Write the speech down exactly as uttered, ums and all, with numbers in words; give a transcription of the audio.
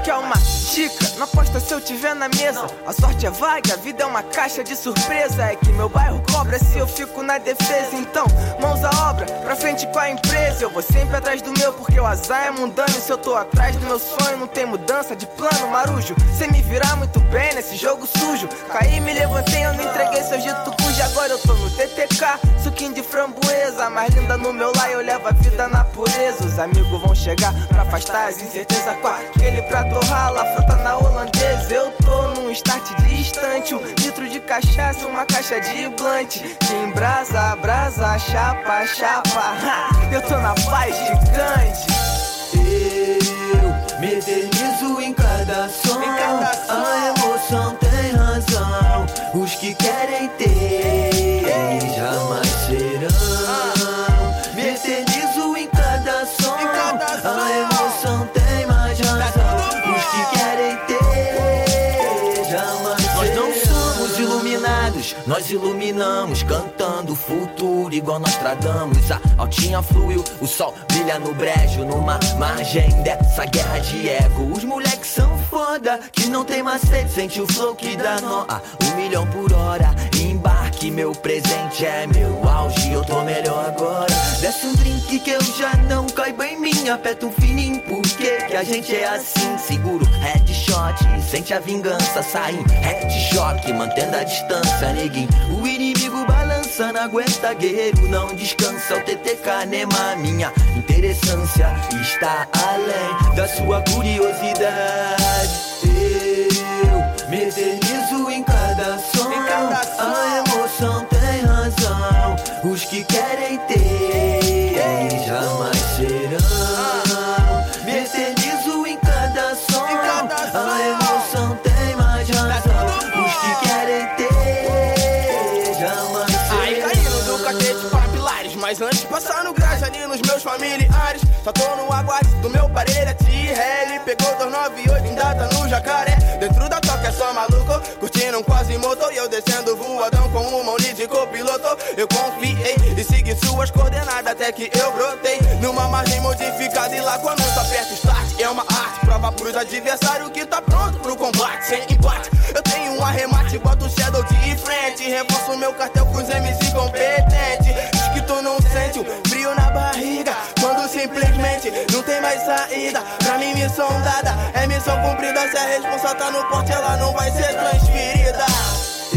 quer uma dica? Não aposta se eu tiver na mesa. A sorte é vaga, a vida é uma caixa de surpresa. É que meu bairro cobra se eu fico na defesa. Então, mãos à obra, pra frente com a empresa. Eu vou sempre atrás do meu, porque o azar é mundano. E se eu tô atrás do meu sonho, não tem mudança de plano, marujo. Cê me virar muito bem nesse jogo sujo. Caí, me levantei, eu não entreguei seu dito cujo. Agora eu tô no T T K, suquinho de framboesa. Mais linda no meu lar, eu levo a vida na pureza. Os amigos vão chegar pra afastar as incertezas. Com aquele prato rala, fruta na holandesa. Eu tô num start distante, um litro de cachaça, uma caixa de blunt. Que embrasa, brasa, chapa, chapa. Eu tô na paz gigante. Eu me eternizo em cada som, em cada som. A emoção tem razão. Os que querem ter jamais serão. Me eternizo em cada som, em cada som. A emoção tem mais razão. Os que querem ter jamais serão. Nós não somos iluminados, nós iluminamos, cantando o futuro igual nós tradamos. A altinha fluiu, o sol brilha no brejo, numa margem dessa guerra de ego. Os moleques são foda, que não tem macete, sente o flow que dá nó. Ah, um milhão por hora, embarque, meu presente é meu auge, eu tô melhor agora. Desce um drink que eu já não caibo em mim, aperta um fininho, porque que a gente é assim. Seguro headshot, sente a vingança, sai em headshot, mantendo a distância, neguinho. O inimigo balança, não aguenta, guerreiro não descansa. O T T K nema, minha interessância está além da sua curiosidade. Eu me eternizo em cada som, em cada som. A emoção tem razão. Os que querem ter jamais serão. Me eternizo em cada som, em cada som. A emoção tem mais razão. Os que querem ter jamais serão. Aí caindo do catete para pilares, mas antes de passar no graxa ali nos meus familiares. Só tô no aguarde do meu parelho T-Rally. Pegou dois nove oito em data no Jacaré. Dentro da toca é só maluco, curtindo um quase motor. E eu descendo voadão com uma Uni de copiloto. Eu confiei e segui suas coordenadas até que eu brotei numa margem modificada. E lá quando tu aperta o start é uma arte. Prova pros adversários que tá pronto pro combate. Sem empate, eu tenho um arremate, boto o shadow de frente. Reforço meu cartel com os M C competentes. Diz que tu não sente o frio na barriga quando simplesmente não tem mais saída. Pra mim missão dada, é missão cumprida. Se a responsa tá no porte, ela não vai ser transferida.